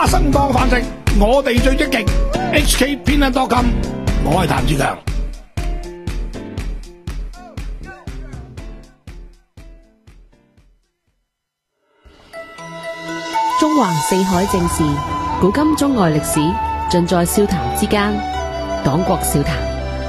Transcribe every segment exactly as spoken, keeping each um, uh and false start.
花生當飯食，我哋最積極。H K 偏向多金，我係譚志強。 中橫四海正事，古今中外歷史，盡在笑談之間。講國笑談。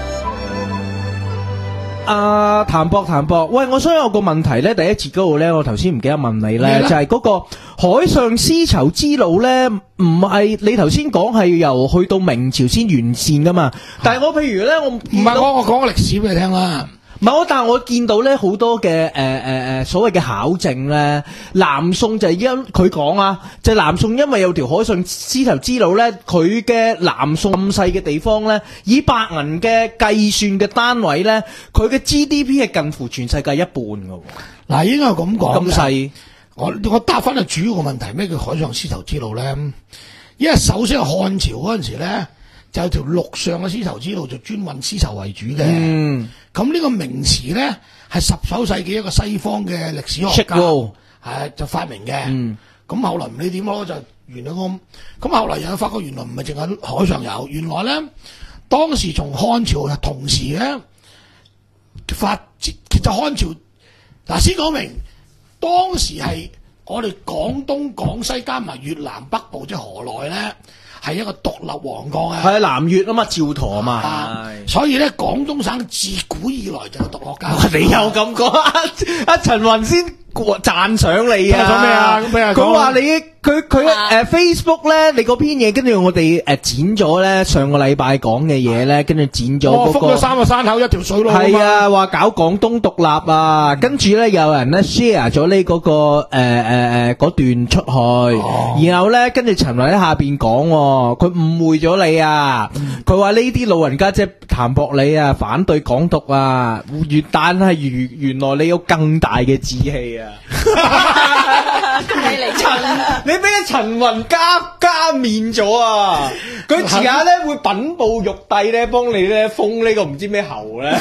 阿譚博譚博，喂，我想有個問題咧，第一節嗰度咧，我頭先唔記得問你咧，就係嗰個海上絲綢之路咧，唔係你頭先講係由去到明朝先完善噶嘛？但係我譬如咧，我唔係我我講個歷史俾你聽啦。 唔係我，但係我見到咧好多嘅誒誒誒所謂嘅考證咧，南宋就係因佢講啊，就係、南宋因為有條海上絲綢之路咧，佢嘅南宋咁細嘅地方咧，以白銀嘅計算嘅單位咧，佢嘅 G D P 係近乎全世界一半㗎。 嗱，應該係咁講。 咁細， 我我答翻個主要嘅問題，咩叫海上絲綢之路咧？因為首先係漢朝嗰陣時咧，就有條陸上嘅絲綢之路，就專運絲綢為主嘅。嗯。咁呢個名詞咧係十九世紀一個西方嘅歷史學家係就發明嘅。咁、嗯、後來唔理點咯，就原來咁。咁後來又發覺原來唔係淨係海上有，原來咧當時從漢朝同時咧發展，其實漢朝嗱先講明，當時係我哋廣東、廣西加埋越南北部即係河內咧。係一個獨立王國啊！ 係南越啊嘛，趙佗啊嘛， 所以咧廣東省自古以來就係獨國家。 你又咁講，阿陳雲先讚賞你啊！ 講咩啊？咁咩啊？ 佢話你佢佢誒 Facebook 咧，你嗰篇嘢跟住我哋誒剪咗咧，上個禮拜講嘅嘢咧，跟住剪咗嗰個。 封咗三個山口一條水路。 係啊，話搞廣東獨立啊，跟住咧有人咧 share 咗呢嗰個誒誒誒嗰段出去，然後咧跟住陳雲喺下邊講，佢誤會咗你啊！佢話呢啲老人家即係譚博你啊，反對港獨啊，越但係原原來你有更大嘅志氣啊！ 恭喜你， 陳，你俾阿陳雲加加面咗啊！佢遲下咧會稟報玉帝咧，幫你咧封呢個唔知咩侯咧，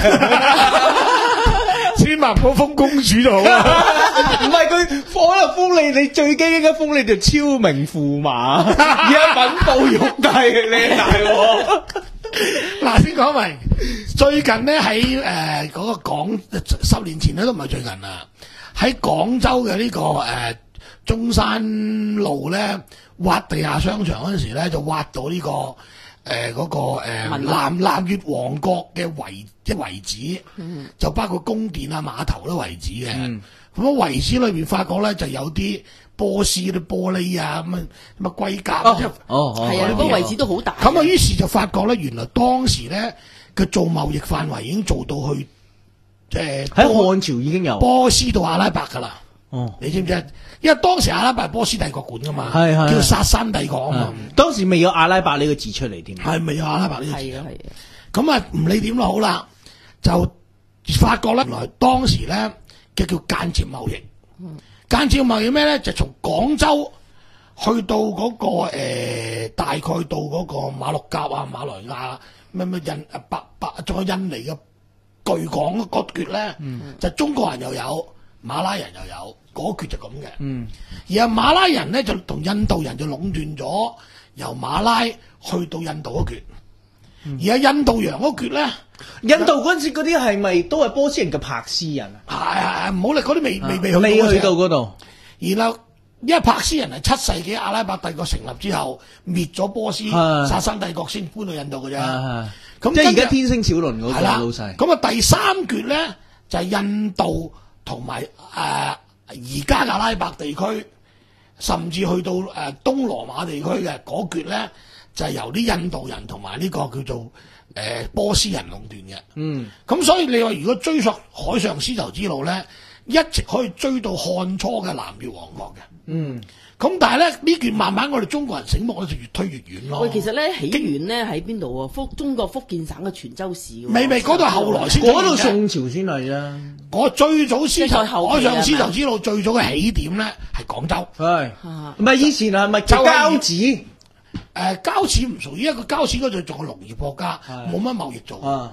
千萬唔好封公主就好啦。 唔係佢可能封你，你最驚應該封你條超明駙馬，而家稟報玉帝你大鑊。 嗱，先講明最近咧喺誒嗰個廣十年前咧都唔係最近啦。喺廣州嘅呢、這個誒、呃、中山路咧挖地下商場嗰陣時咧，就挖到呢、這個誒嗰、呃那個誒、呃、南南越王國嘅遺即係遺址，嗯、就包括宮殿啊、碼頭都遺址嘅。咁啊遺址裏邊發覺咧就有啲波斯啲玻璃啊咁啊咁啊龜甲， 哦哦係啊，個遺址都好大。 咁啊於是就發覺咧，原來當時咧佢做貿易範圍已經做到去。誒， 喺漢朝已經有波斯到阿拉伯噶啦， 哦， 你知唔知？因為當時阿拉伯係波斯帝國管噶嘛， 係係叫薩珊帝國啊嘛。 當時未有阿拉伯呢個字出嚟添， 係未有阿拉伯呢個字？ 係啊係啊。 咁啊，唔理點都好啦，就發覺咧，原來當時咧嘅叫間接貿易。嗯、間接貿易咩咧？就從廣州去到嗰、那個誒、呃，大概到嗰個馬六甲啊、馬來亞咩咩印啊、白白，仲有印尼嘅。巨港嗰橛咧，嗯、就中國人又有，馬拉人又有，嗰橛就咁嘅。嗯、而阿馬拉人咧就同印度人就壟斷咗由馬拉去到印度嗰橛。嗯、而阿印度洋嗰橛咧， 印度嗰陣時嗰啲係咪都係波斯人嘅柏斯人啊？ 係係係，唔好理嗰啲未未未去未去到嗰度。 然後因為柏斯人係七世紀阿拉伯帝國成立之後滅咗波斯薩珊帝國先搬到印度嘅啫。咁即係而家天星小輪嗰個老細。 咁啊第三橛咧就係、是、印度同埋誒而家阿拉伯地區，甚至去到誒、呃、東羅馬地區嘅嗰橛咧，就係、是、由啲印度人同埋呢個叫做誒、呃、波斯人壟斷嘅。嗯。咁所以你話如果追溯海上絲綢之路咧，一直可以追到漢初嘅南越王國嘅。嗯。咁但係咧呢段慢慢我哋中國人醒目咧就越推越遠咯。 喂，其實咧起源咧喺邊度啊？福中國福建省嘅泉州市。 未未，嗰度後來先。 嗰度宋朝先嚟啦。 我最早絲綢海上絲綢之路最早嘅起點咧係廣州。係。 唔係以前係咪就交趾？誒， 交趾唔屬於一個交趾嗰度仲係農業國家，冇乜貿易做。啊。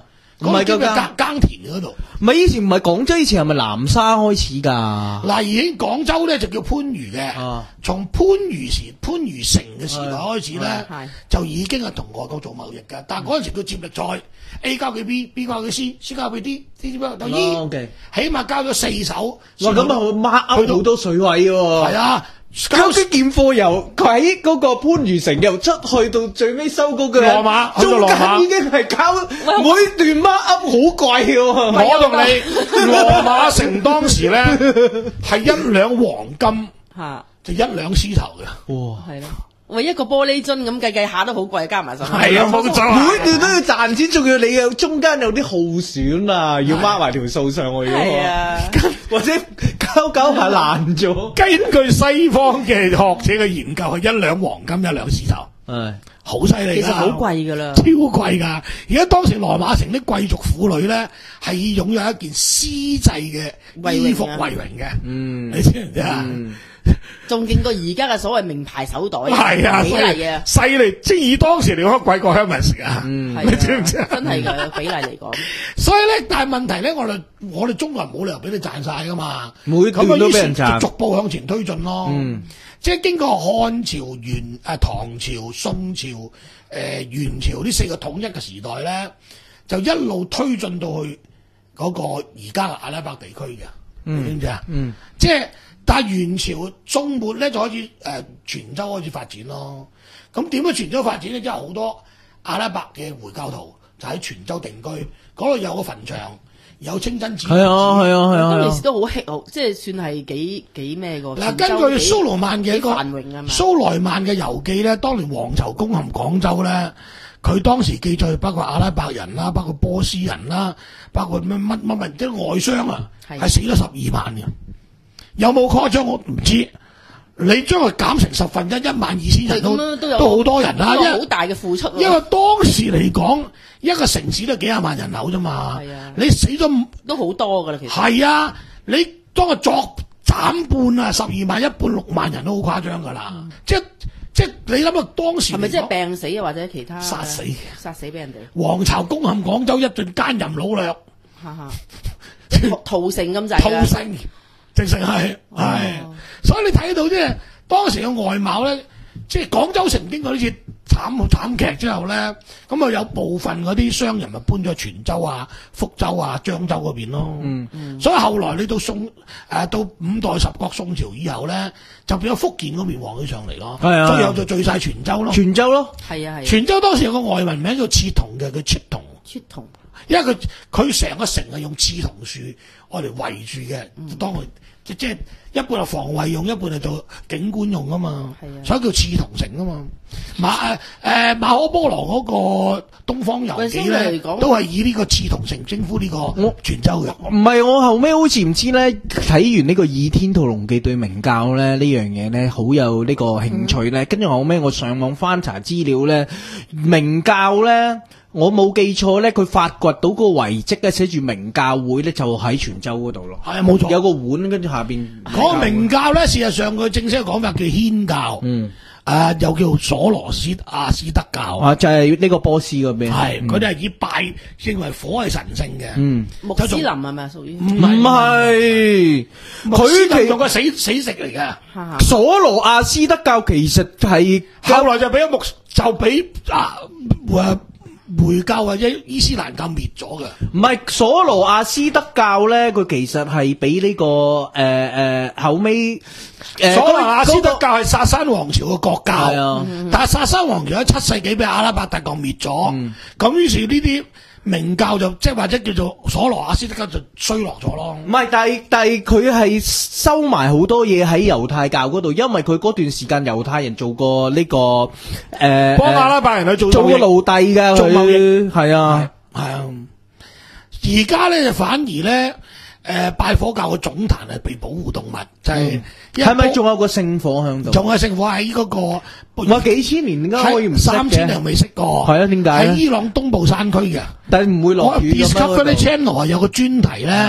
嗰個叫咩㗎耕耕田嗰度。 唔係以前唔係廣州，以前係咪南沙開始㗎？ 嗱，已經廣州咧就叫番禺嘅， 啊從番禺時番禺城嘅時代開始咧係， 就已經係同外國做貿易㗎。但係嗰陣時佢接力賽 A 交俾 B，B 交俾 C，C 交俾 D，D 交到 E， 哦，OK 起碼交咗四手。 哇，咁啊，mark 去到 up 好多水位喎。 係啊， 交啲件貨由佢喺嗰個番禺城又出去到最尾收嗰個羅馬去到中羅馬間已經係交每段 mark up 好貴喎。 我同你羅馬城當時咧係一兩黃金嚇， 就一兩絲頭嘅。 哇！ 係咯。喂，一個玻璃樽咁計計下都好貴，加埋上去。 係啊，冇錯。 每段都要賺錢，仲要你有中間有啲耗損啊，要 mark 埋條數上去喎。 係啊， 或者交交下爛咗。 根據西方嘅學者嘅研究，係一兩黃金一兩絲頭， 係好犀利㗎。 其實好貴㗎啦。 超貴㗎！而家當時羅馬城啲貴族婦女咧，係擁有一件絲製嘅衣服為榮嘅。 嗯， 你知唔知啊？ 仲勁過而家嘅所謂名牌手袋， 係啊， 比例啊， 犀利！即係以當時嚟講，貴過 Hermes 啊！ 嗯你知唔知啊？ 真係㗎比例嚟講。 所以咧，但係問題咧，我哋我哋中國人冇理由俾你賺晒噶嘛。 每段都俾人賺咁啊，於是就逐步向前推進咯。 嗯即係經過漢朝、元誒唐朝、宋朝、誒、呃、元朝呢四個統一嘅時代咧，就一路推進到去嗰個而家嘅阿拉伯地區嘅，你知唔知啊？ 嗯， 即係但係元朝中末咧就開始誒、呃、泉州開始發展咯。咁點解泉州發展咧？即係好多阿拉伯嘅回教徒就喺泉州定居，嗰度有個墳場，有清真寺。 係啊係啊係啊係啊嗰陣時都好 hit，好即係算係幾幾咩個。 嗱，根據蘇羅曼嘅一個幾繁榮啊嘛蘇萊曼嘅遊記咧，當年黃巢攻陷廣州咧，佢當時記載包括阿拉伯人啦，包括波斯人啦，包括乜乜乜乜啲外商啊， 係係死咗十二萬嘅。有冇誇張我唔知。你將佢減成十分一，一萬二千人都係咁樣都有都好多人啦，因為一個好大嘅付出喎。 因為當時嚟講，一個城市都幾廿萬人口啫嘛。 係啊你死咗都好多㗎啦，其實。 係啊，你當佢作斬半啊，十二萬一半六萬人都好誇張㗎啦。即即你諗下當時係咪即係嚟講病死啊，或者其他殺死殺死俾人哋？ 黃巢攻陷廣州一頓奸淫擄掠， 哈哈，即係屠城咁滯㗎。 屠城，直情係係，所以你睇到即係當時嘅外貌咧，即係廣州城經過呢次慘慘劇之後咧，咁啊有部分嗰啲商人咪搬咗去泉州啊、福州啊、漳州嗰邊咯。 嗯嗯，所以後來你到宋誒、呃、到五代十國宋朝以後咧，就變咗福建嗰邊旺起上嚟咯。 係啊最後就聚晒泉州咯。 泉州咯， 係啊係啊。 泉州當時有個外文名叫刺桐嘅，叫切桐。 出同因為佢佢成個城係用刺桐樹愛嚟圍住嘅，就當佢即即係一半係防衞用，一半係做景觀用啊嘛。 係啊所以叫刺桐城啊嘛。馬誒誒、呃、馬可波羅嗰個東方遊記喂相咧， 對嚟講都係以呢個刺桐城征服呢個泉州嘅。 唔係我後尾好似唔知咧，睇完呢個《倚天屠龍記》對明教咧呢樣嘢咧，好有呢個興趣咧。跟住後尾我上網翻查資料咧，明教咧。我冇記錯咧，佢發掘到嗰個遺跡咧，寫住明教會咧，就喺泉州嗰度咯。 係啊，冇錯。 有個碗，跟住下邊嗰個明教咧，事實上佢正式嘅講法叫祆教， 嗯， 啊、又叫索羅斯亞斯德教。 啊，就係呢個波斯嗰邊。 係，佢哋係以拜認為火係神聖嘅。 嗯， 穆斯林係咪屬於？ 唔唔係，佢其用個死死食嚟嘅。 哈哈所羅亞斯德教其實係後來就俾木就俾啊誒回教或者伊斯蘭教滅咗嘅。 唔係所羅亞斯德教咧？佢其實係俾呢個誒誒後尾誒所羅亞斯德嗰個教係薩珊王朝嘅國教， 係啊但係薩珊王朝喺七世紀俾阿拉伯帝國滅咗，咁、於是呢啲明教就即係或者叫做所羅亞斯德教就衰落咗咯。 唔係，但係但係佢係收埋好多嘢喺猶太教嗰度，因為佢嗰段時間猶太人做過呢、個誒， 幫阿拉伯人去做做過貿易奴隸㗎， 做貿易佢係啊， 係啊，而家咧就反而咧，誒、拜火教嘅總壇係被保護動物，就係係咪仲有個聖火喺度？ 仲有聖火喺嗰、個？ 我幾千年點解可以唔識三千年嘅？ 未識過？ 係啊點解咧喺伊朗東部山區嘅。 但係唔會落我雨咁 Discovery 樣嗰度。 Channel 係有個專題咧，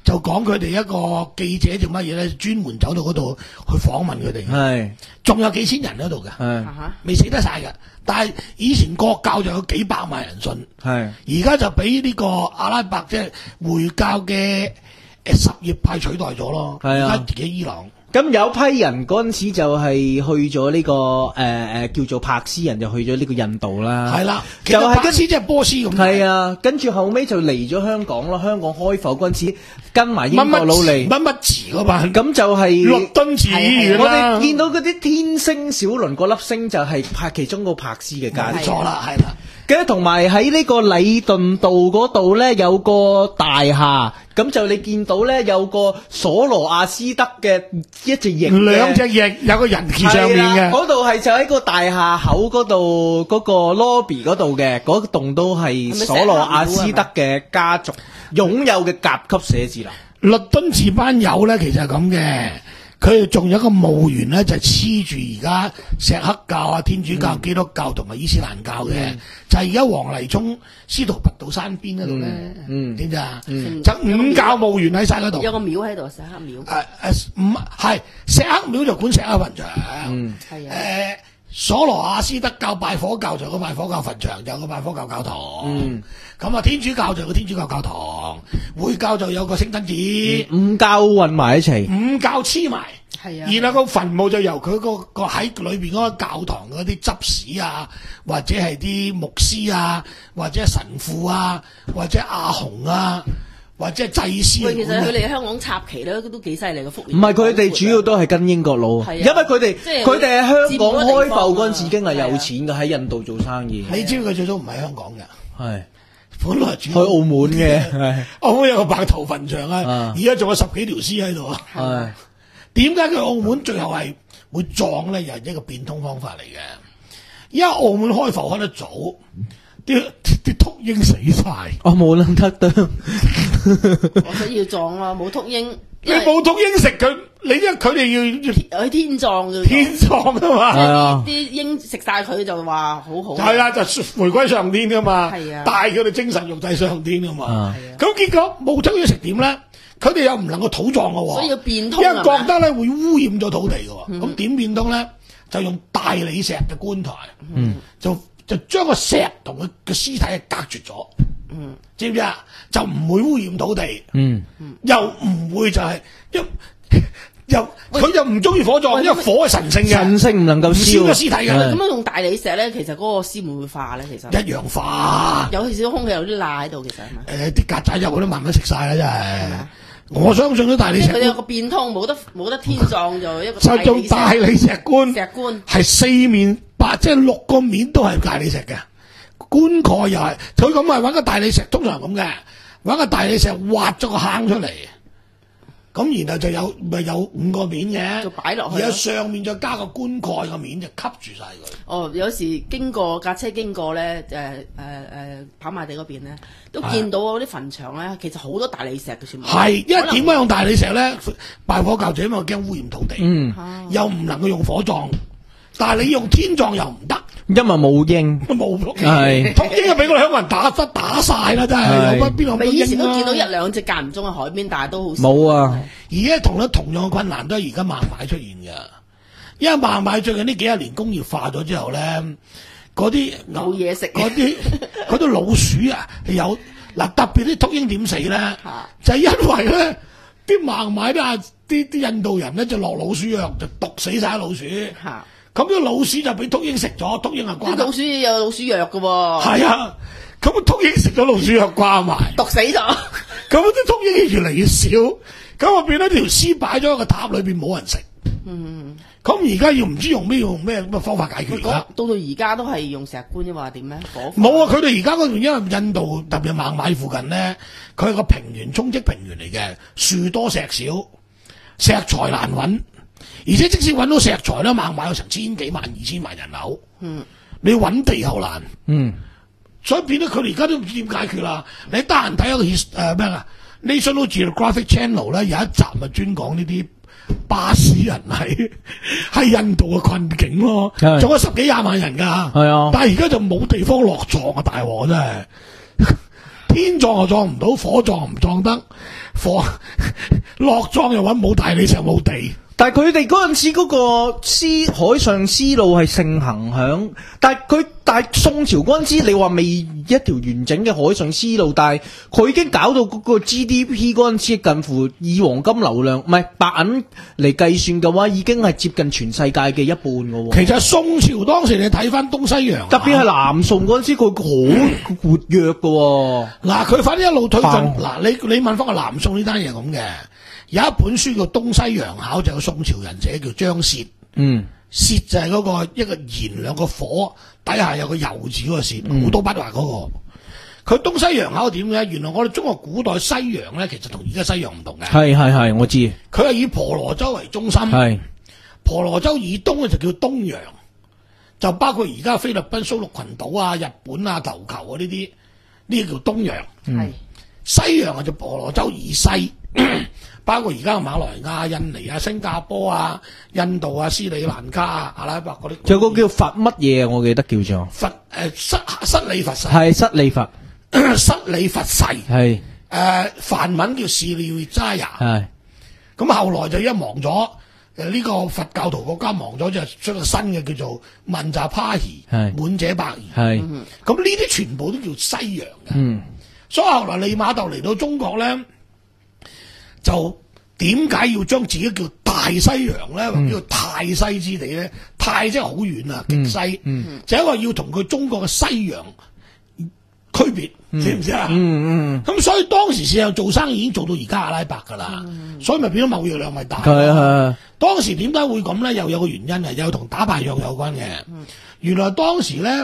就講佢哋一個記者做乜嘢咧，專門走到嗰度去訪問佢哋。 係， 仲有幾千人喺度嘅， 係， 未死得晒嘅。但係以前國教就有幾百萬人信， 係， 而家就俾呢個阿拉伯即係回教嘅誒什葉派取代咗咯。 係啊而家自己伊朗。 咁有批人嗰陣時就係去咗呢、這個誒誒、呃、叫做柏斯人，就去咗呢個印度啦。 係啦， 就係柏斯即係波斯咁。 係啊，跟住後尾就嚟咗香港咯。香港開埠嗰陣時，跟埋英國佬嚟。 乜乜詞嗰班， 咁就係律敦治醫院我啦。 哋見到嗰啲天星小輪嗰粒星就係拍其中個柏斯嘅家。 冇錯啦，係啦。 跟住同埋喺呢個禮頓道嗰度咧有個大廈，咁就你見到咧有個索羅亞斯德嘅一隻翼嘅， 兩隻翼有個人騎上面嘅。 嗰度係就喺個大廈口嗰度嗰個 lobby 嗰度嘅，嗰棟都係索羅亞斯德嘅家族擁有嘅甲級寫字樓。 律敦治班友咧，其實係咁嘅。佢哋仲有一個墓園咧，就黐住而家錫克教啊、天主教、基督教同埋伊斯蘭教嘅， 嗯、 就係而家黃泥涌司徒拔道山邊嗰度咧， 嗯， 點咋？ 嗯、 就五教墓園喺晒嗰度， 有個廟喺度，錫克廟。 誒誒，唔係錫克廟就管錫克墳場， 嗯， 係啊， 誒。索羅亞斯德教拜火教就有個拜火教墳場，就有個拜火教教堂。嗯，咁啊天主教就有個天主教教堂，會教就有個聖燈寺， 五教混埋一齊， 五教黐埋。 係啊， 然後個墳墓就由佢個個喺裏邊嗰個教堂嗰啲執事啊，或者係啲牧師啊，或者神父啊，或者阿紅啊。或者係祭司。 喂，其實佢哋香港插旗咧都幾犀利嘅福利。 唔係佢哋主要都係跟英國佬，因為佢哋佢哋喺香港開埠嗰陣時已經係有錢嘅，喺印度做生意。 你知佢最早唔係香港嘅， 係本來主去澳門嘅， 澳門有個白頭墳場啊，而家仲有十幾條屍喺度。 係點解佢澳門最後係會撞咧？又係一個變通方法嚟嘅，因為澳門開埠開得早。啲啲禿鷹死晒， 我冇諗得到， 我所以要撞啊！冇禿鷹， 你冇禿鷹食佢，你因為佢哋要要天葬嘅， 天葬啊嘛， 係啊，啲鷹食晒佢就話好好， 係啦，就回歸上天噶嘛， 係啊， 帶佢哋精神肉體上天噶嘛，咁結果冇禿鷹食點咧？佢哋又唔能夠土葬嘅喎， 所以要變通， 因為覺得咧會污染咗土地嘅喎，咁點變通咧？就用大理石嘅棺材，嗯，就。就將個石同佢嘅屍體係隔絕咗，嗯，知唔知啊？就唔會污染土地，嗯，又唔會就係、是、一又佢又唔中意火葬，因為火係神聖嘅， 神聖唔能夠燒個屍體嘅。 咁樣用大理石咧，其實嗰個屍會唔會化咧？其實一樣化， 有少少空氣有啲罅喺度，其實係咪？ 誒，啲曱甴入去都慢慢食晒啦，真係。我相信啲大理石， 佢有個變通，冇得冇得天葬就一個就做大理石棺， 石棺係四面八，即係六個面都係大理石嘅，棺蓋又係，佢咁係揾個大理石，通常咁嘅，揾個大理石挖咗個坑出嚟，咁然後就有咪有五個面嘅， 就擺落去， 然後上面再加個棺蓋個面就吸住晒佢。 哦，有時經過架車經過咧，誒誒誒跑馬地嗰邊咧，都見到嗰啲墳場咧，其實好多大理石嘅全部。 係，因為點解用大理石咧？拜火教就因為驚污染土地， 嗯， 又唔能夠用火葬，但係你用天葬又唔得。 因為冇鷹， 冇係禿鷹就俾我哋香港人打忽打晒啦，真係有乜邊度咁以前都見到一兩隻間唔中喺海邊，但係都好少。 冇啊！ 而家同樣同樣嘅困難都係而家孟買出現嘅，因為孟買最近呢幾十年工業化咗之後咧，嗰啲冇嘢食， 嗰啲嗰啲老鼠啊有嗱，特別啲禿鷹點死咧，就係因為咧啲孟買啲啊啲啲印度人咧就落老鼠藥就毒死晒老鼠。咁啲老鼠就俾禿鷹食咗，禿鷹啊掛。 老鼠有老鼠藥㗎喎。 係啊，咁禿鷹食咗老鼠藥掛埋， 毒死咗。 咁啲禿鷹越嚟越少，咁啊變咗條屍擺咗喺個塔裏邊冇人食。嗯。咁而家要唔知用咩用咩咩方法解決啦？ 到到而家都係用石棺啫嘛，點咧？ 冇啊！佢哋而家嗰度因為印度特別孟買附近咧，佢係個平原沖積平原嚟嘅，樹多石少，石材難揾。而且即使揾到石材咧，孟買有成千幾萬、二千萬人口，嗯，你揾地又難，嗯，所以變咗佢哋而家都唔知點解決啦。你得閒睇一個誒咩啊 National Geographic Channel 咧，有一集咪專講呢啲巴士人喺喺印度嘅困境咯，仲有十幾廿萬人㗎，係啊，但係而家就冇地方落葬啊！大鑊真係。 天撞又撞唔到，火撞唔撞得，火落撞又揾冇大理石冇地。 但係佢哋嗰陣時嗰個絲海上絲路係盛行響，但係佢但係宋朝嗰陣時，你話未一條完整嘅海上絲路，但係佢已經搞到嗰個 G D P 嗰陣時近乎以黃金流量唔係白銀嚟計算嘅話，已經係接近全世界嘅一半嘅喎。 其實宋朝當時你睇翻東西洋， 特別係南宋嗰陣時，佢好活躍嘅喎。 嗱，佢反正一路推進。 爆嗱，你你問翻個南宋呢單嘢咁嘅。有一本書叫《東西洋考》，就有宋朝人寫叫張燮。嗯，燮就係嗰個一個燃兩個火底下有個油字嗰個燮，好、嗯、多筆畫嗰、那個。佢東西洋考點嘅？原來我哋中國古代西洋咧，其實同而家西洋唔同嘅。 係係係，我知。 佢係以婆羅洲為中心。係婆羅洲以東咧就叫東洋，就包括而家菲律賓蘇祿群島啊、日本啊、琉球啊呢啲，呢啲叫東洋。係、嗯、西洋啊就婆羅洲以西。包括而家嘅馬來亞、印尼啊、新加坡啊、印度啊、斯里蘭卡啊、阿拉伯嗰啲， 仲有個叫佛乜嘢啊？我記得叫做佛誒、呃、失失利佛世， 係失利佛， 失利佛世係誒梵文叫士利扎亞，係咁後來就一亡咗，誒呢個佛教徒國家亡咗，就出個新嘅叫做曼扎帕希，係滿者伯夷，係咁呢啲全部都叫西洋嘅，嗯，所以後來利瑪竇嚟到中國咧。就點解要將自己叫大西洋咧，或者叫泰西之地咧？泰即係好遠啊，極西，嗯嗯、就係一個要同佢中國嘅西洋區別，嗯、知唔知啊？咁、嗯嗯、所以當時事實上做生意已經做到而家阿拉伯噶啦，嗯、所以咪變咗貿易量咪大。係啊，當時點解會咁咧？又有個原因係又同打敗仗有關嘅。嗯、原來當時咧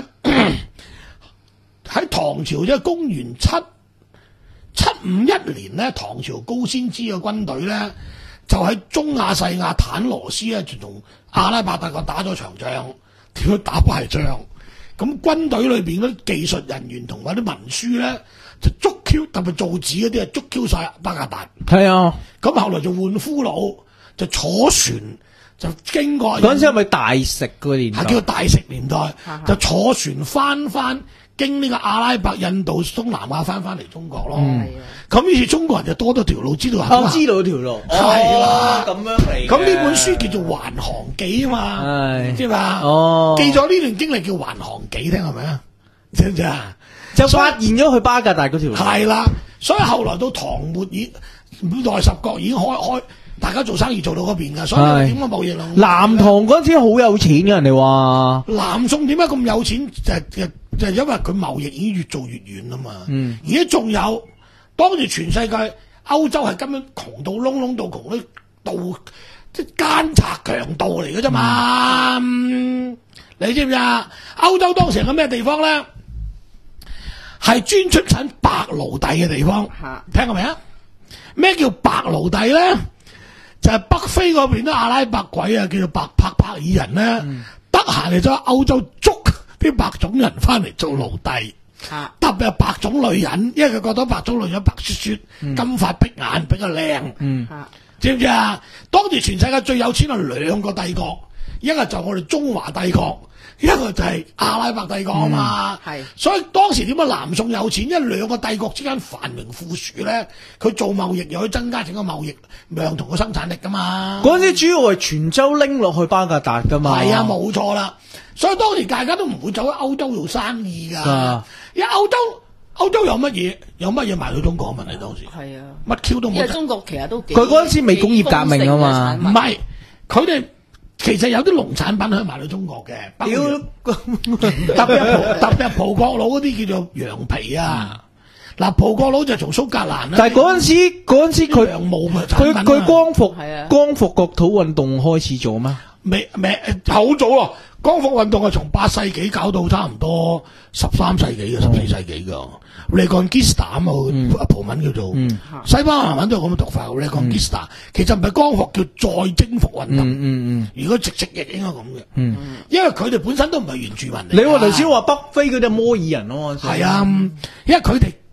喺唐朝即係公元七。七五一年咧，唐朝高仙芝嘅軍隊咧，就喺中亞細亞坦羅斯咧，就同阿拉伯大國打咗場仗，點樣打敗仗？咁軍隊裏邊嗰啲技術人員同埋啲文書咧，就捉 Q， 特別造紙嗰啲啊，捉 Q 晒巴格達。係啊，咁後來就換俘虜，就坐船就經過。嗰陣時係咪大食嗰年代？係叫大食年代，就坐船翻翻。經呢個阿拉伯、印度、東南亞翻翻嚟中國咯，咁、嗯、於是中國人就多咗條路，知道行。我知道條路，係啦，咁樣嚟。咁呢本書叫做《環航記》啊嘛，知嘛？哦，記咗呢段經歷叫《環航記》，聽係咪啊？知唔知啊？就發現咗去巴格達嗰條路。係啦，所以後來到唐末以五代十國已經開開，大家做生意做到嗰邊噶，所以點解貿易量？南唐嗰陣時好有錢嘅，人哋話。南宋點解咁有錢？就就就係因為佢貿易已經越做越遠啦嘛。嗯。而家仲有，當住全世界歐洲係根本窮到窿窿到窮到盜，即係奸賊強盜嚟嘅啫嘛。嗯、你知唔知啊？歐洲當時係個咩地方咧？係專出產白奴隸嘅地方。嚇，聽過未啊？咩叫白奴隸咧？就係、是、北非嗰邊啲阿拉伯鬼啊，叫做白柏柏爾人咧，得閒嚟咗歐洲捉啲白種人翻嚟做奴隸，啊、特別係白種女人，因為佢覺得白種女人白雪雪、嗯、金髮碧眼比較靚，嗯啊、知唔知啊？當時全世界最有錢係兩個帝國，一個就我哋中華帝國。一個就係阿拉伯帝國啊嘛，係、嗯，所以當時點解南宋有錢？因為兩個帝國之間繁榮富庶咧，佢做貿易又可以增加整個貿易量同個生產力噶嘛。嗰陣時主要係泉州拎落去巴格達噶嘛。係啊，冇錯啦。所以當時大家都唔會走去歐洲做生意噶，啊、因為歐洲歐洲有乜嘢？有乜嘢賣到中國？問你當時係啊，乜 Q 都冇。因為中國其實都佢嗰陣時未工業革命啊嘛，唔係佢哋。其實有啲農產品可以賣到中國嘅，特別特別葡國佬嗰啲叫做羊皮啊。嗱、嗯，葡國佬就從蘇格蘭啦。但係嗰陣時，嗰陣時佢羊毛嘅產品佢佢光復光復國土運動開始咗咩？未未好早咯。光復運動係從八世紀搞到差唔多十三世紀嘅十四世紀噶。Reconquista 啊嘛，葡文叫做，嗯、西班牙文都係咁嘅讀法。Reconquista、嗯、其實唔係光復，叫再征服運動。嗯嗯嗯、如果直直譯應該咁嘅。嗯、因為佢哋本身都唔係原住民嚟。你話頭先話北非嗰啲摩爾人咯，係啊，因為佢哋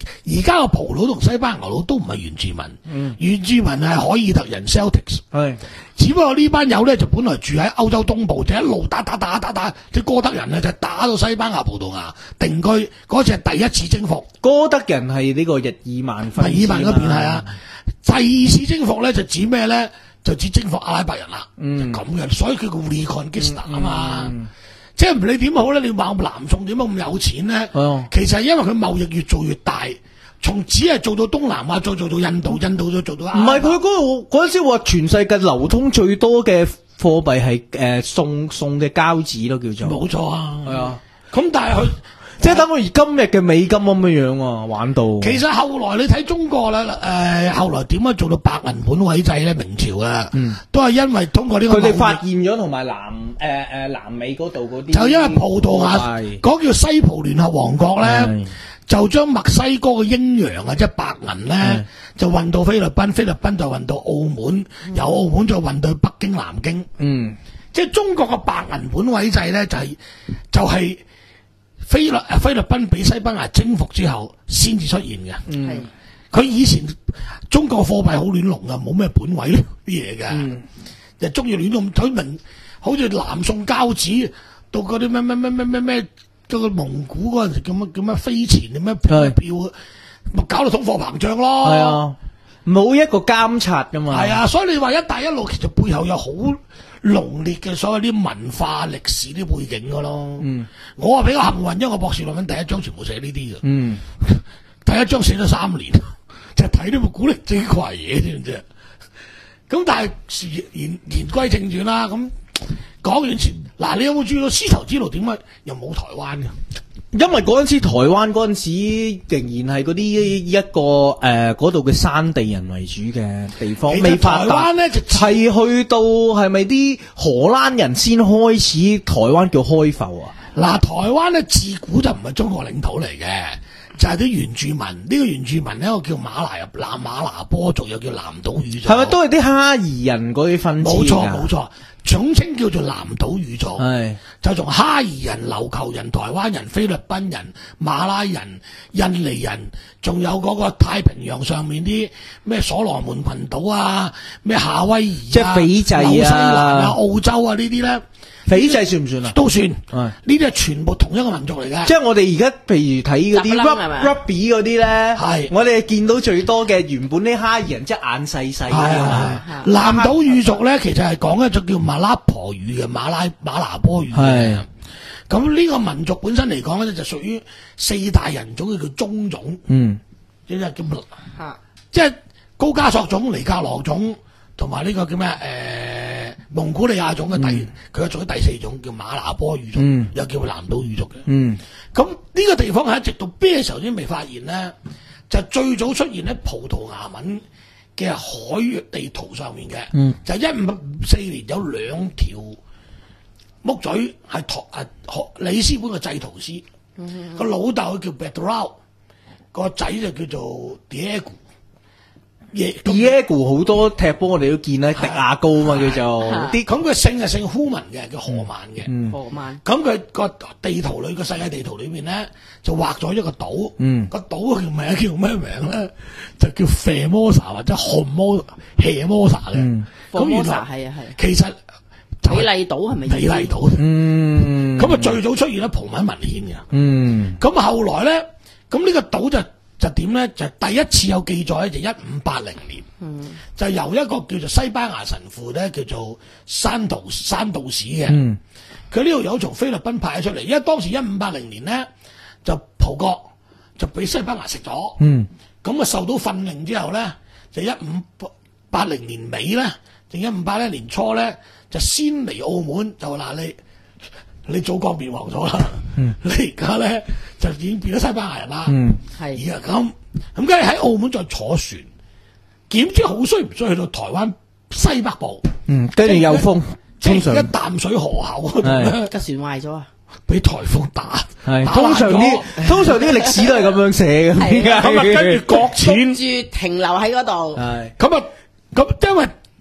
而家個葡佬同西班牙佬都唔係原住民，嗯、原住民係凱爾特人 Celtics， 係， 只不過呢班友咧就本來住喺歐洲東部，就一路打打打打打，啲哥德人咧就打到西班牙、葡萄牙定居，嗰次係第一次征服。 哥德人係呢個日耳曼分支， 日耳曼嗰邊係啊，第二次征服咧就指咩咧？就指征服阿拉伯人啦，嗯、就咁嘅，所以佢叫 Reconquista 啊嘛。嗯、即係唔理點好咧，你話南宋點解咁有錢咧？哦、其實係因為佢貿易越做越大，從只係做到東南亞，再做到印度，印度再做到亞。唔係佢嗰嗰陣時話全世界流通最多嘅貨幣係誒宋宋嘅交子咯，叫做。 冇錯啊，係啊。 咁但係佢。 即係等於今日嘅美金咁樣樣啊，玩到。 其實後來你睇中國啦，誒、呃，後來點樣做到白銀本位制咧？明朝啊，嗯、都係因為通過呢個。 佢哋發現咗同埋南誒誒、呃、南美嗰度嗰啲。 就因為葡萄牙嗰叫西葡聯合王國咧，是就將墨西哥嘅英洋啊，即係白銀咧，是就運到菲律賓，菲律賓就運到澳門，嗯、由澳門再運到北京、南京。嗯，即係中國嘅白銀本位制咧，就係、是、就係、是。菲律菲律賓俾西班牙征服之後，先至出現嘅。嗯，佢以前中國貨幣好亂龍噶，冇咩本位呢啲嘢嘅，嗯、就中意亂咁推明，好似南宋交子到嗰啲咩咩咩咩咩咩，到個蒙古嗰陣時咁樣咁樣飛錢咁樣票票，咪是搞到通貨膨脹咯。係啊， 冇一個監察噶嘛。係啊，所以你話一帶一路其實背後有好濃烈嘅所謂啲文化歷史啲背景噶咯，嗯、我係比較幸運，因為我博士論文第一章全部寫呢啲嘅，嗯、第一章寫咗三年，就係睇呢個古靈精怪嘢，知唔知？咁但係言言歸正傳啦，咁講完前，嗱，你有冇注意到絲綢之路點解又冇台灣嘅？ 因為嗰陣時台灣嗰陣時仍然係嗰啲一個誒嗰度嘅山地人為主嘅地方，未發達。台灣咧就係去到係咪啲荷蘭人先開始台灣叫開埠啊？ 嗱，台灣咧自古就唔係中國領土嚟嘅，就係、是、啲原住民。呢、這個原住民咧，我叫馬拿南馬拿波族，又叫南島語族。 係咪都係啲哈夷人嗰啲分支？ 冇錯冇錯。總稱叫做南島語族， 是就從哈夷人、琉球人、台灣人、菲律賓人、馬拉人、印尼人，仲有嗰個太平洋上面啲咩所羅門群島啊、咩夏威夷啊、 即係斐濟啊、 紐西蘭啊、澳洲啊呢啲咧。 斐濟算唔算啊？ 都算，呢啲係全部同一個民族嚟嘅。 即係我哋而家譬如睇嗰啲 rugby 嗰啲咧，係我哋見到最多嘅原本啲哈夷人，即係眼細細嘅。 南島語族咧，其實係講一種叫馬拉婆語嘅馬拉馬拿波語嘅。咁呢個民族本身嚟講咧，就屬於四大人種，叫中種。嗯，即係叫吓，即係高加索種、尼格羅種同埋呢個叫咩誒？蒙古利亞種嘅第，佢係屬於第四種，叫馬拿波語族，嗯、又叫南島語族嘅。嗯，咁呢個地方係一直到咩時候先未發現咧？就最早出現喺葡萄牙文嘅海域地圖上面嘅。嗯，就一五五四年有兩條木嘴係托啊里斯本嘅製圖師，個、嗯、老豆叫 Pedro， 個仔就叫做 Diego。 Diego 好多踢波我哋都見咧，迪亞高啊嘛叫做啲，咁佢姓係姓呼文嘅，叫荷曼嘅。 荷曼。咁佢個地圖裏個世界地圖裏面咧，就畫咗一個島。嗯。個島嘅名叫咩名咧？就叫 Formosa 或者 Formosa 嘅。咁原來係啊係。其實美麗島係咪？ 美麗島。嗯。咁啊最早出現喺葡文文獻嘅。嗯。咁後來咧，咁呢個島就。就點咧？就第一次有記載咧，就一五八零年，嗯、就由一個叫做西班牙神父咧，叫做山道山道士嘅。佢呢度有從菲律賓派咗出嚟，因為當時一五八零年咧，就葡國就俾西班牙食咗。咁啊、嗯、受到訓令之後咧，就一五八零年尾咧，定一五八一年初咧，就先嚟澳門，就話嗱你。你祖國滅亡咗啦，嗯、你而家咧就已經變咗西班牙人啦。係、嗯，而家咁咁，跟住喺澳門再坐船，點知好衰唔衰去到台灣西北部？嗯， 跟住有風， 即係一淡水河口嗰度咧， 架船壞咗啊！ 俾颱風打， 係通常啲通常啲歷史都係咁樣寫嘅。 咁啊，跟住擱淺住停留喺嗰度。 係咁啊，咁因為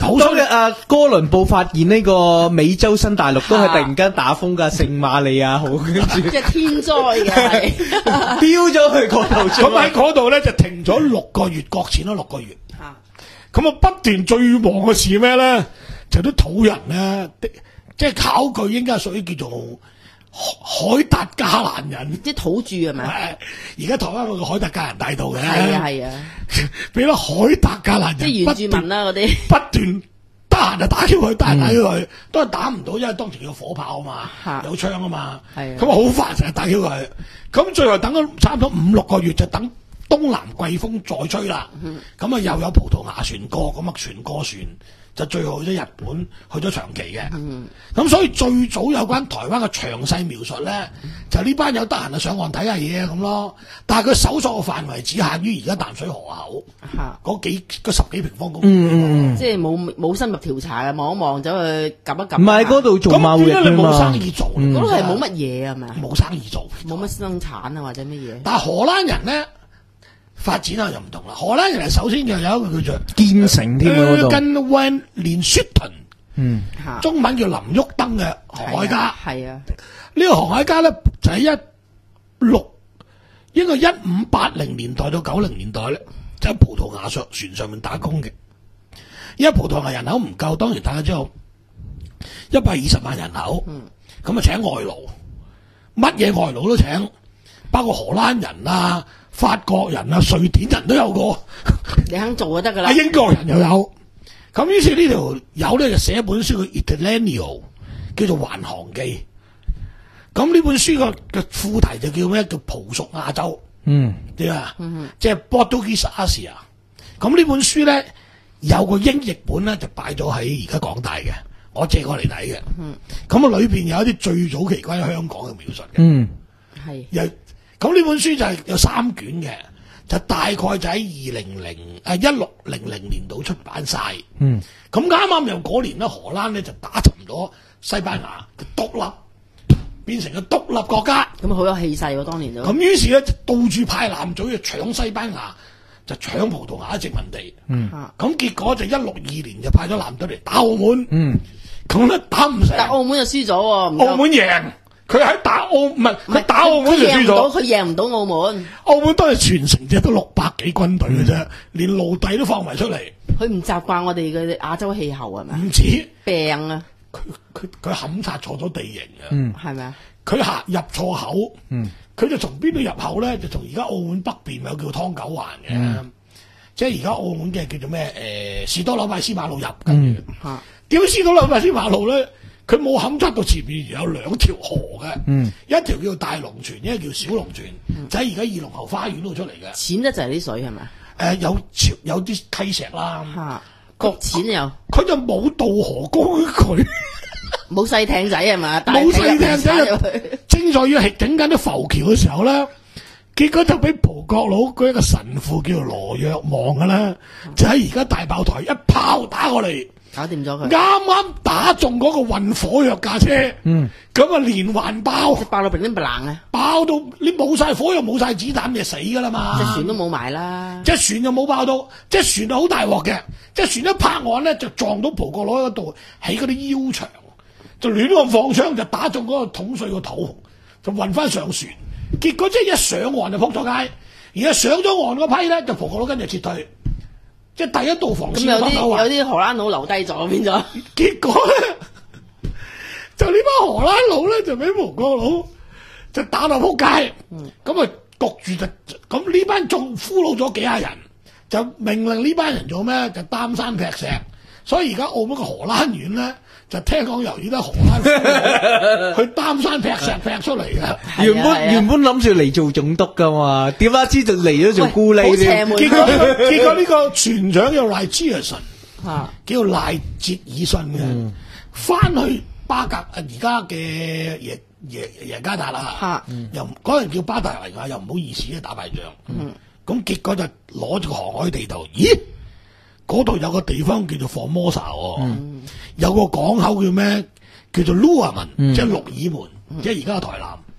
好當日啊，哥倫布發現呢個美洲新大陸都係突然間打風㗎，聖瑪利亞號跟住即係天災嘅係。 飆咗去嗰度， 咁喺嗰度咧就停咗六個月，擱淺咗六個月。 嚇咁啊，不斷最忙嘅事咩咧？就啲土人咧，即係考據應該係屬於叫做海達加蘭人， 即係土著係咪？ 而家台灣有個海達加蘭大道嘅， 係啊係啊， 俾咗海達加蘭人即係原住民啦嗰啲。 不斷得閒就打 Q 佢，得閒打 Q 佢，都係打唔到，因為當時有火炮啊嘛， 嚇有槍啊嘛， 係啊咁啊好煩成日打 Q 佢。咁最後等咗差唔多五六個月，就等東南季風再吹啦。咁啊又有葡萄牙船過，咁啊船過船。就最後去咗日本，去咗長崎嘅。咁、嗯、所以最早有關台灣嘅詳細描述咧，就呢班友得閒就上岸睇下嘢咁咯。但係佢搜索嘅範圍只限於而家淡水河口嗰幾嗰十幾平方公里。 嗯嗯即係冇冇深入調查嘅，望一望走去撳一撳。 唔係嗰度做貿易咁㗎嘛， 你冇生意做， 嗰度係冇乜嘢係咪啊？ 冇生意做， 冇乜生產啊或者乜嘢？ 但係荷蘭人咧發展啊又唔同啦。荷蘭人係首先就有一個叫做堅城添啊嗰度， 跟 Van Linschoten， 嗯， 中文叫林旭登嘅航海家。 係啊， 呢個航海家咧就喺一六應該一五八零年代到九零年代咧，就喺葡萄牙上船上面打工嘅。因為葡萄牙人口唔夠，當然大家知道一百二十萬人口，咁啊、嗯、請外勞，乜嘢外勞都請，包括荷蘭人啊、法國人啊、瑞典人都有個， 你肯做就得噶啦。 英國人又有，咁於是呢條友咧就寫一本書叫《Itinéraire》，叫做《環航記》。咁呢本書個嘅副題就叫咩？叫葡屬亞洲。嗯，點啊？嗯、即係 Portuguese Asia。咁呢本書咧有個英譯本咧就擺咗喺而家港大嘅，我借過嚟睇嘅。嗯，咁啊裏邊有一啲最早期關於香港嘅描述嘅。嗯，係。又咁呢本書就係有三卷嘅，就大概就喺二零零誒一六零零年度出版晒。嗯，咁啱啱又嗰年咧，荷蘭咧就打沉咗西班牙嘅獨立。變成個獨立國家， 咁好有氣勢喎！當年都咁，於是咧就到處派艦隊去搶西班牙，就搶葡萄牙殖民地。嗯，咁結果就一六二年就派咗艦隊嚟打澳門。嗯，咁咧打唔成， 但澳門就輸咗喎。 澳門贏，佢喺打澳唔係佢打澳門就輸咗， 佢贏唔到澳門。 澳門當日全城只得六百幾軍隊嘅啫，嗯、連奴隸都放埋出嚟。 佢唔習慣我哋嘅亞洲氣候係咪？ 唔止病啊！ 佢佢佢勘察錯咗地形啊！ 嗯， 係咪啊？ 佢行入錯口， 嗯， 佢就從邊度入口咧？就從而家澳門北邊咪有叫湯九環嘅，嗯、即係而家澳門嘅叫做咩？誒、呃、士多紐拜斯馬路入，跟住嚇點解士多紐拜斯馬路咧？佢冇勘察到前面有兩條河嘅，嗯，一條叫大龍泉，一條叫小龍泉，嗯、就喺而家二龍喉花園度出嚟嘅。 淺得就係啲水係咪？誒、 呃、有潮有啲溪石啦， 嚇國淺又佢就冇渡河高佢。 冇細艇仔係嘛？ 冇細艇仔，正在要係整緊啲浮橋嘅時候咧，結果就俾葡國佬嗰一個神父叫做羅若望嘅啦，嗯、就喺而家大炮台一炮打過嚟， 搞掂咗佢。啱啱打中嗰個運火藥架車，嗯，咁啊連環爆， 爆到乒乒乓啷啊！ 爆到你冇晒火藥冇晒子彈，你就死噶啦嘛！ 隻船都冇埋啦， 隻船又冇爆到，隻船啊好大鑊嘅，隻船一拍岸咧就撞到葡國佬喺嗰度起嗰啲腰牆。就亂咁放槍，就打中嗰個統帥個肚，就運翻上船。結果即係一上岸就撲咗街，而家上咗岸嗰批咧，就葡國佬跟住撤退。即係第一道防線。咁有啲有啲荷蘭佬留低咗，變咗。 結果咧，就呢班荷蘭佬咧就俾葡國佬就打到撲街。咁啊焗住就咁呢班仲俘虜咗幾廿人，就命令呢班人做咩？就擔山劈石。所以而家澳門個荷蘭園咧。就聽講由於咧荷蘭去擔山劈石劈出嚟嘅， 原本原本諗住嚟做總督噶嘛，點解知就嚟咗做咕喱添？ 結果結果呢個船長叫賴哲爾遜，叫賴哲爾遜嘅，翻、嗯、去巴格而家嘅耶耶耶加達啦，嗯、又嗰人叫巴達維亞，又唔好意思咧打敗仗，咁、嗯、結果就攞住個航海地圖，咦？嗰度有個地方叫做 Formosa 喎，嗯、有個港口叫咩？叫做 Luarman，、嗯、即係鹿耳門，嗯、即係而家嘅台南。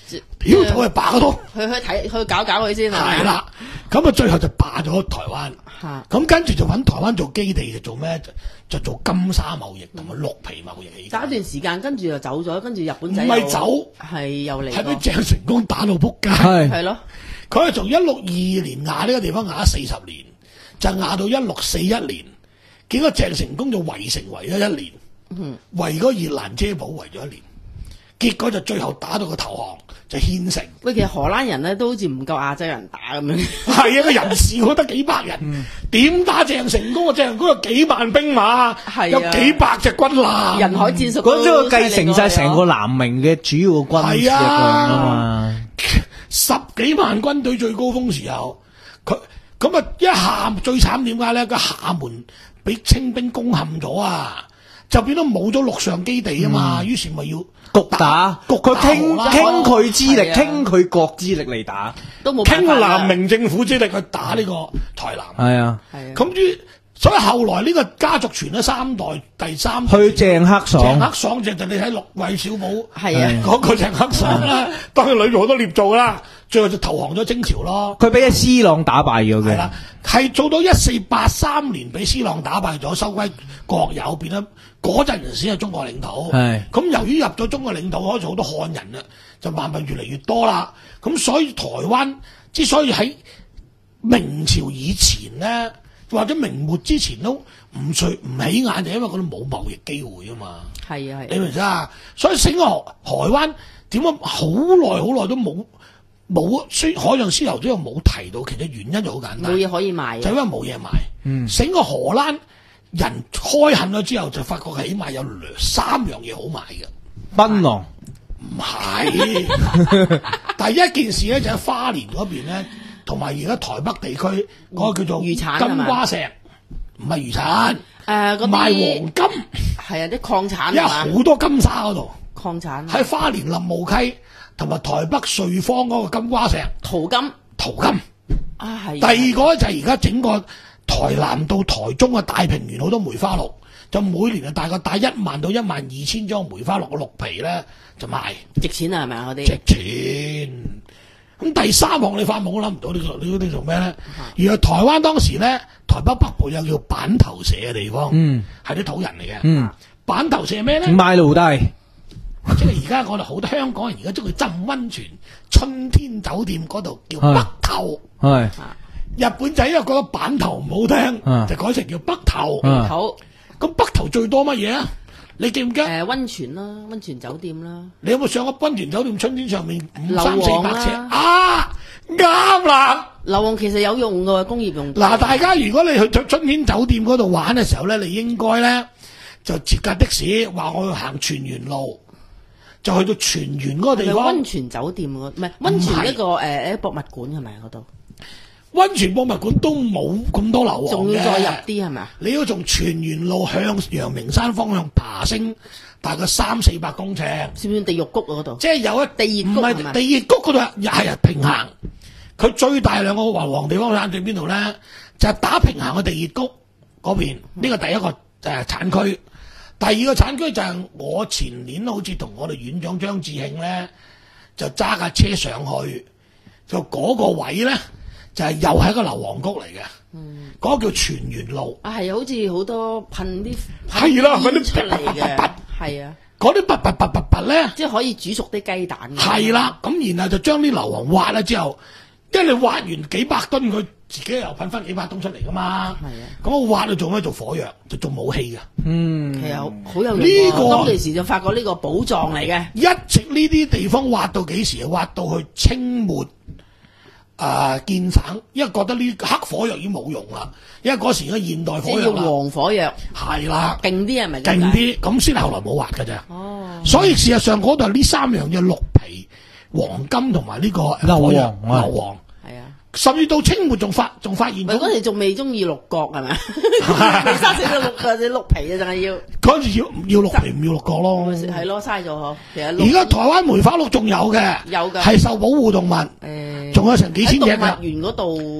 屌走去霸嗰度， 去去睇去搞搞佢先係係啦，咁啊最後就霸咗台灣， 嚇咁跟住就揾台灣做基地，就做咩？就就做金沙貿易同埋鹿皮貿易起家。 打一段時間，跟住就走咗，跟住日本唔仔又係走， 係又嚟係俾過， 鄭成功打到撲街。 係係咯， 佢係從一六二二年壓呢個地方壓咗四十年，就壓到一六四一年，結果鄭成功就圍城圍咗一年， 嗯圍嗰熱蘭遮堡圍咗一年，結果就最後打到個投降就獻城。 喂，其實荷蘭人咧都好似唔夠亞洲人打咁樣， 係啊，個人士我得幾百人，點、打鄭成功啊？鄭成功有幾萬兵馬， 係啊有幾百隻軍艦， 人海戰術嗰都個繼承晒成個南明嘅主要軍事力量啊嘛。 十幾萬軍隊最高峰時候，佢咁啊一下最慘點解咧？個廈門俾清兵攻陷咗啊，就變咗冇咗陸上基地啊嘛，於、是咪要局打， 局佢傾打傾佢之力， 係啊傾佢國之力嚟打。 都冇辦傾法啦南明政府之力去打呢個台南。 係啊， 係啊， 咁於所以後來呢個家族傳咗三代，第三去鄭克鄭爽克爽就就你睇陸衛小寶係啊嗰個鄭克爽啦，當然裏邊好多孽做啦，最後就投降咗清朝咯。 佢俾阿施琅打敗咗嘅係啦，，係做到一四八三年俾施琅打敗咗，收歸國有，變咗嗰陣時先係中國領土。 係咁由於入咗中國領土，開始好多漢人啦，就慢慢越嚟越多啦。咁所以台灣之所以喺明朝以前咧，或者明末之前都唔隨唔起眼，就因為嗰度冇貿易機會啊嘛。 係啊係啊， 你明唔明啊？所以整個台灣點解好耐好耐都冇冇雖海上絲綢之路冇提到，其實原因就好簡單， 冇嘢可以賣就因為冇嘢賣。嗯，整個荷蘭人開墾咗之後，就發覺起碼有兩三樣嘢好賣嘅。 檳榔唔係，第一件事咧就喺花蓮嗰邊咧，同埋而家台北地區嗰個叫做漁產金瓜石，唔係漁產， 誒嗰賣黃啲金， 係啊啲礦產因為係嘛好多金沙嗰度。 礦產喺花蓮林務溪同埋台北瑞芳嗰個金瓜石淘金淘金。 啊係。 第二個咧就係而家整個台南到台中嘅大平原好多梅花鹿，就每年啊大概帶一萬到一萬二千張梅花鹿嘅鹿皮咧就賣值錢啊係咪啊嗰啲？ 值錢。咁第三項你發夢都諗唔到呢個呢啲做咩咧？原來台灣當時咧台北北部有叫板頭社嘅地方， 嗯， 係啲土人嚟嘅。 嗯， 板頭社係咩咧？ 賣奴隸。 即係而家我哋好多香港人而家中意浸溫泉，春天酒店嗰度叫北頭。 係日本仔又覺得板頭唔好聽， 嗯就改成叫北頭。 嗯好咁北頭最多乜嘢啊？你記唔記得？ 誒溫泉啦，溫泉酒店啦， 你有冇上過溫泉酒店？春天上面五硫三四磺百尺啦啊？啱啦！ 硫磺其實有用嘅喎，工業用途。 嗱，大家如果你去春天酒店嗰度玩嘅時候咧，你應該咧就截架的士，話我要行泉源路，就去到泉源嗰個地方。 係咪溫泉酒店嗰唔係溫泉一個誒誒博物館係咪嗰度？ 溫泉博物館都冇咁多硫磺嘅， 仲要再入啲係咪啊？ 你要從泉源路向陽明山方向爬升，大概三四百公尺， 算唔算地獄谷啊嗰度？ 即係有一地熱唔係谷係咪地熱谷嗰度，又係平衡。佢最大兩個硫磺地方喺邊度咧？就係、打平衡嘅地熱谷嗰邊，呢個第一個誒產區。第二個產區就係我前年好似同我哋院長張志慶咧，就揸架車上去，就嗰個位咧就係、又係一個硫磺谷嚟嘅。嗯，嗰個叫泉源路。 啊係啊，好似好多噴啲係啦噴嗰啲煙出嚟啪啪啪嘅啪， 係啊， 嗰啲拔拔拔拔拔咧， 即係可以煮熟啲雞蛋嘅。 係啦，咁然後就將啲硫磺挖啦之後，因為你挖完幾百噸，佢自己又噴翻幾百噸出嚟噶嘛。 係啊， 咁我挖到做咩？做火藥，就做武器嘅。 嗯， 係啊，好有用呢喎。 個當其時就發覺呢個寶藏嚟嘅。 一直呢啲地方挖到幾時？挖到去清末啊建省，因為覺得呢黑火藥已經冇用啦，因為嗰時嘅現代即係要火藥啦， 黃火藥， 係啦， 勁啲係咪？ 勁啲，咁先後來冇挖嘅啫。 哦， 所以事實上嗰度係呢三樣嘢：鹿皮、黃金同埋呢個硫磺火藥啊硫磺。 係啊。 甚至到清末仲發仲發現唔係嗰咗， 時仲未中意鹿角係咪？未生死到鹿或者鹿皮啊，淨係要嗰陣時要要鹿皮唔要鹿角咯。 係咯，嘥咗嗬。其實鹿而家台灣梅花鹿仲有嘅， 有㗎係受保護動物， 誒， 仲有成幾千隻喺動物㗎。 園嗰度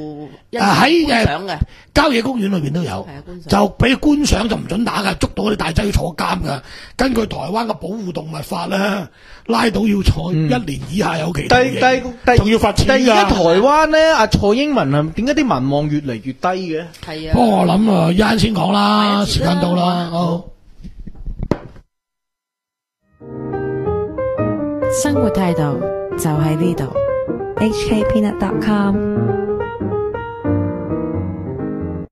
欣啊喺觀賞嘅， 郊野公園裏邊都有係啊觀賞， 就俾觀賞就唔准打㗎，捉到嗰啲大仔要坐監㗎。根據台灣嘅保護動物法咧，拉到要坐一年以下有期徒但刑， 但但仲要罰錢㗎。 但而家台灣咧，阿蔡英文啊，點解啲民望越嚟越低嘅？ 係啊。 不過我諗啊，一陣先講啦， 係啊時間到啦，好。 生活態度就喺呢度。 h k peanut dot com